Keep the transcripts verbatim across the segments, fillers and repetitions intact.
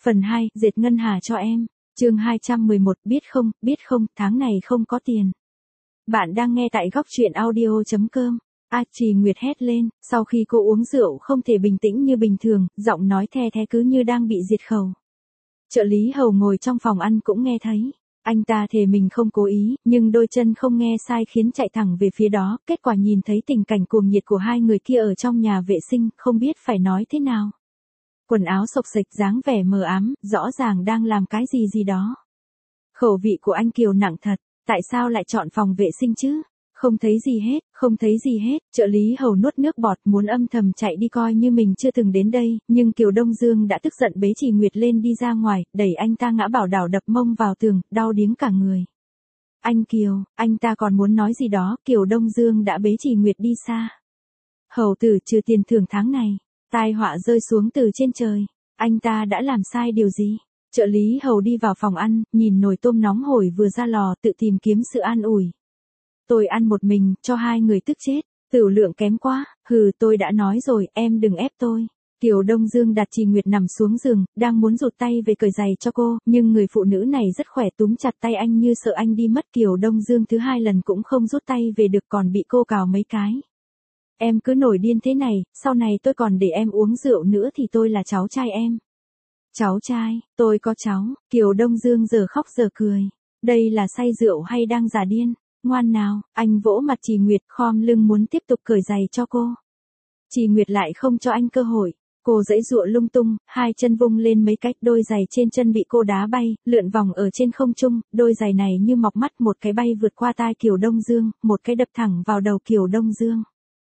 Phần hai, dệt ngân hà cho em. Chương hai trăm mười một, biết không, biết không, tháng này không có tiền. Bạn đang nghe tại góc truyện audio chấm com. A Trì Nguyệt hét lên, sau khi cô uống rượu không thể bình tĩnh như bình thường, giọng nói the thé cứ như đang bị diệt khẩu. Trợ lý hầu ngồi trong phòng ăn cũng nghe thấy. Anh ta thề mình không cố ý, nhưng đôi chân không nghe sai khiến chạy thẳng về phía đó, kết quả nhìn thấy tình cảnh cuồng nhiệt của hai người kia ở trong nhà vệ sinh, không biết phải nói thế nào. Quần áo xộc xệch dáng vẻ mờ ám, rõ ràng đang làm cái gì gì đó. Khẩu vị của anh Kiều nặng thật, tại sao lại chọn phòng vệ sinh chứ? Không thấy gì hết, không thấy gì hết, trợ lý hầu nuốt nước bọt muốn âm thầm chạy đi coi như mình chưa từng đến đây, nhưng Kiều Đông Dương đã tức giận bế Trì Nguyệt lên đi ra ngoài, đẩy anh ta ngã bảo đảo đập mông vào tường, đau điếng cả người. Anh Kiều, anh ta còn muốn nói gì đó, Kiều Đông Dương đã bế Trì Nguyệt đi xa. Hầu tử trừ tiền thưởng tháng này, tai họa rơi xuống từ trên trời, anh ta đã làm sai điều gì? Trợ lý hầu đi vào phòng ăn, nhìn nồi tôm nóng hổi vừa ra lò tự tìm kiếm sự an ủi. Tôi ăn một mình, cho hai người tức chết, tửu lượng kém quá, hừ tôi đã nói rồi, em đừng ép tôi. Kiều Đông Dương đặt Trì Nguyệt nằm xuống giường, đang muốn rụt tay về cởi giày cho cô, nhưng người phụ nữ này rất khỏe túm chặt tay anh như sợ anh đi mất. Kiều Đông Dương thứ hai lần cũng không rút tay về được còn bị cô cào mấy cái. Em cứ nổi điên thế này, sau này tôi còn để em uống rượu nữa thì tôi là cháu trai em. Cháu trai, tôi có cháu, Kiều Đông Dương giờ khóc giờ cười. Đây là say rượu hay đang giả điên? Ngoan nào, anh vỗ mặt Trì Nguyệt khom lưng muốn tiếp tục cởi giày cho cô. Trì Nguyệt lại không cho anh cơ hội. Cô giãy giụa lung tung, hai chân vung lên mấy cách, đôi giày trên chân bị cô đá bay, lượn vòng ở trên không trung, đôi giày này như mọc mắt, một cái bay vượt qua tai Kiều Đông Dương, một cái đập thẳng vào đầu Kiều Đông Dương.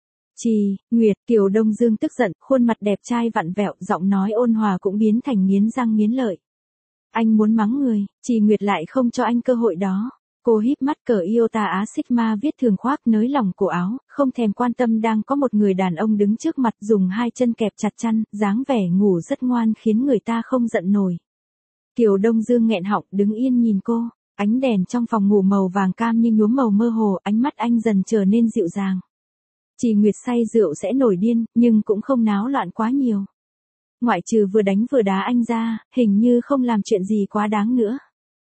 Trì Nguyệt, Kiều Đông Dương tức giận, khuôn mặt đẹp trai vặn vẹo, giọng nói ôn hòa cũng biến thành nghiến răng nghiến lợi. Anh muốn mắng người, Trì Nguyệt lại không cho anh cơ hội đó. Cô híp mắt cởi iota á sigma viết thường khoác nới lỏng cổ áo, không thèm quan tâm đang có một người đàn ông đứng trước mặt, dùng hai chân kẹp chặt chăn, dáng vẻ ngủ rất ngoan khiến người ta không giận nổi. Kiều Đông Dương nghẹn họng đứng yên nhìn cô, ánh đèn trong phòng ngủ màu vàng cam như nhuốm màu mơ hồ, ánh mắt anh dần trở nên dịu dàng. Trì Nguyệt say rượu sẽ nổi điên, nhưng cũng không náo loạn quá nhiều. Ngoại trừ vừa đánh vừa đá anh ra, hình như không làm chuyện gì quá đáng nữa.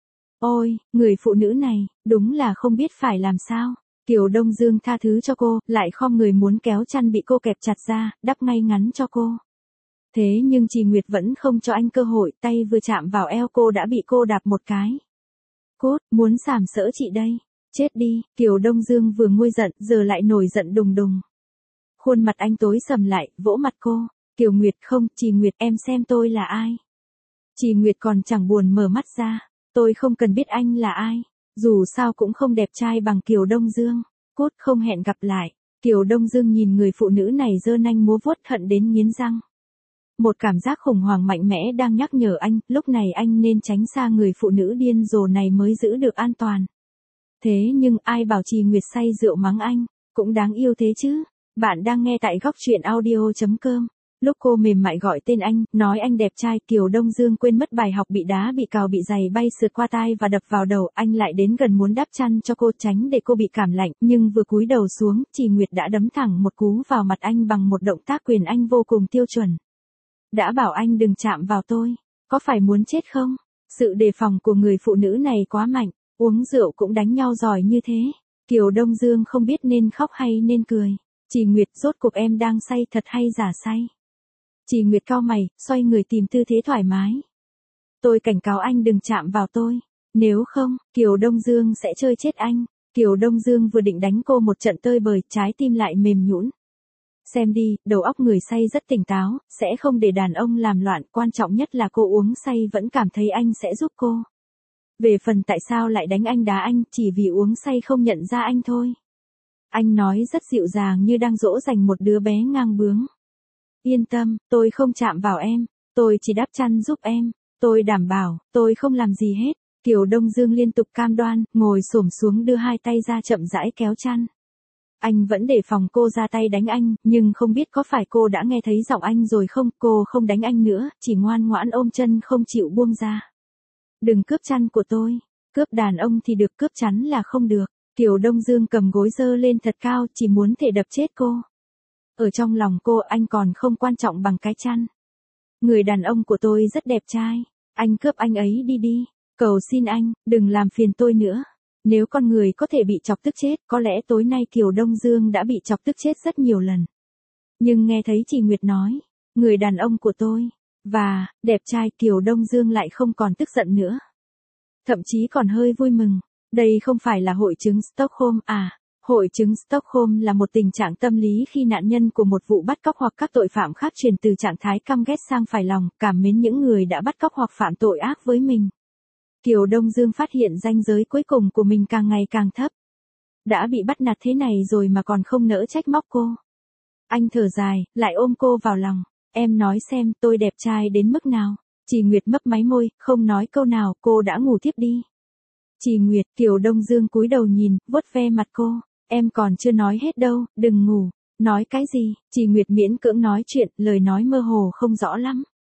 Ôi, người phụ nữ này, đúng là không biết phải làm sao. Kiều Đông Dương tha thứ cho cô, lại khom người muốn kéo chăn bị cô kẹp chặt ra, đắp ngay ngắn cho cô. Thế nhưng Trì Nguyệt vẫn không cho anh cơ hội, tay vừa chạm vào eo cô đã bị cô đạp một cái. Cốt, muốn sàm sỡ chị đây. Chết đi, Kiều Đông Dương vừa nguôi giận, giờ lại nổi giận đùng đùng. Khuôn mặt anh tối sầm lại, vỗ mặt cô. Kiều Nguyệt không, Trì Nguyệt em xem tôi là ai. Trì Nguyệt còn chẳng buồn mở mắt ra. Tôi không cần biết anh là ai. Dù sao cũng không đẹp trai bằng Kiều Đông Dương. Cốt không hẹn gặp lại. Kiều Đông Dương nhìn người phụ nữ này giơ nanh múa vuốt hận đến nghiến răng. Một cảm giác khủng hoảng mạnh mẽ đang nhắc nhở anh, lúc này anh nên tránh xa người phụ nữ điên rồ này mới giữ được an toàn. Thế nhưng ai bảo Trì Nguyệt say rượu mắng anh, cũng đáng yêu thế chứ. Bạn đang nghe tại góc truyện audio chấm com. Lúc cô mềm mại gọi tên anh, nói anh đẹp trai, Kiều Đông Dương quên mất bài học bị đá bị cào bị giày bay sượt qua tai và đập vào đầu, anh lại đến gần muốn đắp chăn cho cô tránh để cô bị cảm lạnh, nhưng vừa cúi đầu xuống, Trì Nguyệt đã đấm thẳng một cú vào mặt anh bằng một động tác quyền anh vô cùng tiêu chuẩn. Đã bảo anh đừng chạm vào tôi, có phải muốn chết không? Sự đề phòng của người phụ nữ này quá mạnh, uống rượu cũng đánh nhau giỏi như thế. Kiều Đông Dương không biết nên khóc hay nên cười. Trì Nguyệt, rốt cuộc em đang say thật hay giả say? Trì Nguyệt cau mày, xoay người tìm tư thế thoải mái. Tôi cảnh cáo anh đừng chạm vào tôi. Nếu không, Kiều Đông Dương sẽ chơi chết anh. Kiều Đông Dương vừa định đánh cô một trận tơi bời, trái tim lại mềm nhũn. Xem đi, đầu óc người say rất tỉnh táo, sẽ không để đàn ông làm loạn, quan trọng nhất là cô uống say vẫn cảm thấy anh sẽ giúp cô. Về phần tại sao lại đánh anh đá anh, chỉ vì uống say không nhận ra anh thôi. Anh nói rất dịu dàng như đang dỗ dành một đứa bé ngang bướng. Yên tâm, tôi không chạm vào em, tôi chỉ đắp chăn giúp em, tôi đảm bảo, tôi không làm gì hết. Kiều Đông Dương liên tục cam đoan, ngồi xổm xuống đưa hai tay ra chậm rãi kéo chăn. Anh vẫn đề phòng cô ra tay đánh anh, nhưng không biết có phải cô đã nghe thấy giọng anh rồi không, cô không đánh anh nữa, chỉ ngoan ngoãn ôm chân không chịu buông ra. Đừng cướp chăn của tôi, cướp đàn ông thì được, cướp chắn là không được. Kiều Đông Dương cầm gối giơ lên thật cao, chỉ muốn thể đập chết cô. Ở trong lòng cô, anh còn không quan trọng bằng cái chăn. Người đàn ông của tôi rất đẹp trai. Anh cướp anh ấy đi đi. Cầu xin anh, đừng làm phiền tôi nữa. Nếu con người có thể bị chọc tức chết, có lẽ tối nay Kiều Đông Dương đã bị chọc tức chết rất nhiều lần. Nhưng nghe thấy chị Nguyệt nói, người đàn ông của tôi, và, đẹp trai, Kiều Đông Dương lại không còn tức giận nữa. Thậm chí còn hơi vui mừng. Đây không phải là hội chứng Stockholm à? Hội chứng Stockholm là một tình trạng tâm lý khi nạn nhân của một vụ bắt cóc hoặc các tội phạm khác chuyển từ trạng thái căm ghét sang phải lòng, cảm mến những người đã bắt cóc hoặc phạm tội ác với mình. Kiều Đông Dương phát hiện ranh giới cuối cùng của mình càng ngày càng thấp. Đã bị bắt nạt thế này rồi mà còn không nỡ trách móc cô. Anh thở dài, lại ôm cô vào lòng. Em nói xem tôi đẹp trai đến mức nào. Chị Nguyệt mấp máy môi, không nói câu nào, cô đã ngủ tiếp đi. Chị Nguyệt, Kiều Đông Dương cúi đầu nhìn, vuốt ve mặt cô. Em còn chưa nói hết đâu, đừng ngủ. Nói cái gì? Chị Nguyệt miễn cưỡng nói chuyện, lời nói mơ hồ không rõ lắm.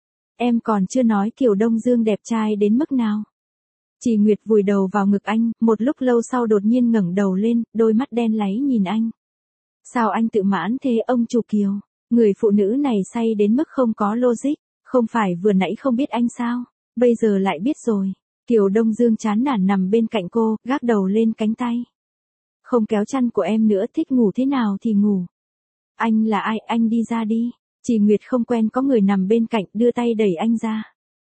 Em còn chưa nói Kiều Đông Dương đẹp trai đến mức nào. Chị Nguyệt vùi đầu vào ngực anh, một lúc lâu sau đột nhiên ngẩng đầu lên, đôi mắt đen láy nhìn anh. Sao anh tự mãn thế ông chủ Kiều? Người phụ nữ này say đến mức không có logic, không phải vừa nãy không biết anh sao, bây giờ lại biết rồi. Kiều Đông Dương chán nản nằm bên cạnh cô, gác đầu lên cánh tay. Không kéo chăn của em nữa, thích ngủ thế nào thì ngủ. Anh là ai, anh đi ra đi. Chị Nguyệt không quen có người nằm bên cạnh, đưa tay đẩy anh ra.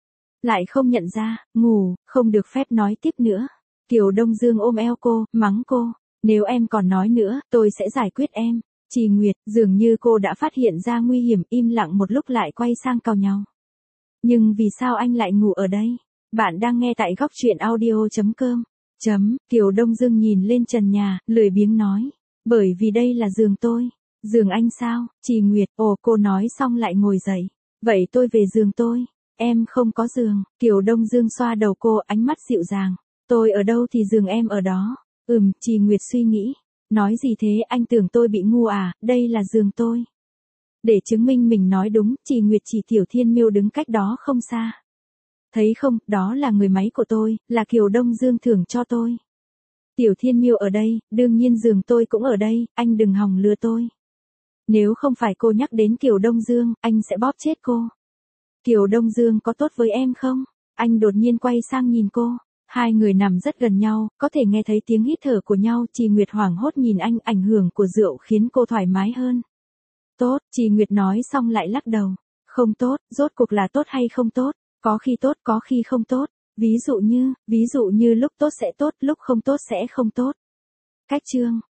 Lại không nhận ra, ngủ, không được phép nói tiếp nữa. Kiều Đông Dương ôm eo cô, mắng cô. Nếu em còn nói nữa, tôi sẽ giải quyết em. Chị Nguyệt, dường như cô đã phát hiện ra nguy hiểm, im lặng một lúc lại quay sang cào nhau. Nhưng vì sao anh lại ngủ ở đây? Bạn đang nghe tại góc truyện audio chấm com. Chấm, Kiều Đông Dương nhìn lên trần nhà, lười biếng nói. Bởi vì đây là giường tôi. Giường anh sao? Chị Nguyệt, ồ, cô nói xong lại ngồi dậy. Vậy tôi về giường tôi. Em không có giường. Kiều Đông Dương xoa đầu cô, ánh mắt dịu dàng. Tôi ở đâu thì giường em ở đó. Ừm, chị Nguyệt suy nghĩ. Nói gì thế, anh tưởng tôi bị ngu à, đây là giường tôi. Để chứng minh mình nói đúng, chị Nguyệt chỉ Tiểu Thiên Miêu đứng cách đó không xa. Thấy không, đó là người máy của tôi, là Kiều Đông Dương thưởng cho tôi. Tiểu Thiên Miêu ở đây, đương nhiên giường tôi cũng ở đây, anh đừng hòng lừa tôi. Nếu không phải cô nhắc đến Kiều Đông Dương, anh sẽ bóp chết cô. Kiều Đông Dương có tốt với em không? Anh đột nhiên quay sang nhìn cô. Hai người nằm rất gần nhau, có thể nghe thấy tiếng hít thở của nhau. Chị Nguyệt hoảng hốt nhìn anh, ảnh hưởng của rượu khiến cô thoải mái hơn. Tốt, chị Nguyệt nói xong lại lắc đầu. Không tốt, rốt cuộc là tốt hay không tốt? Có khi tốt, có khi không tốt. Ví dụ như, ví dụ như lúc tốt sẽ tốt, lúc không tốt sẽ không tốt. Cách chương.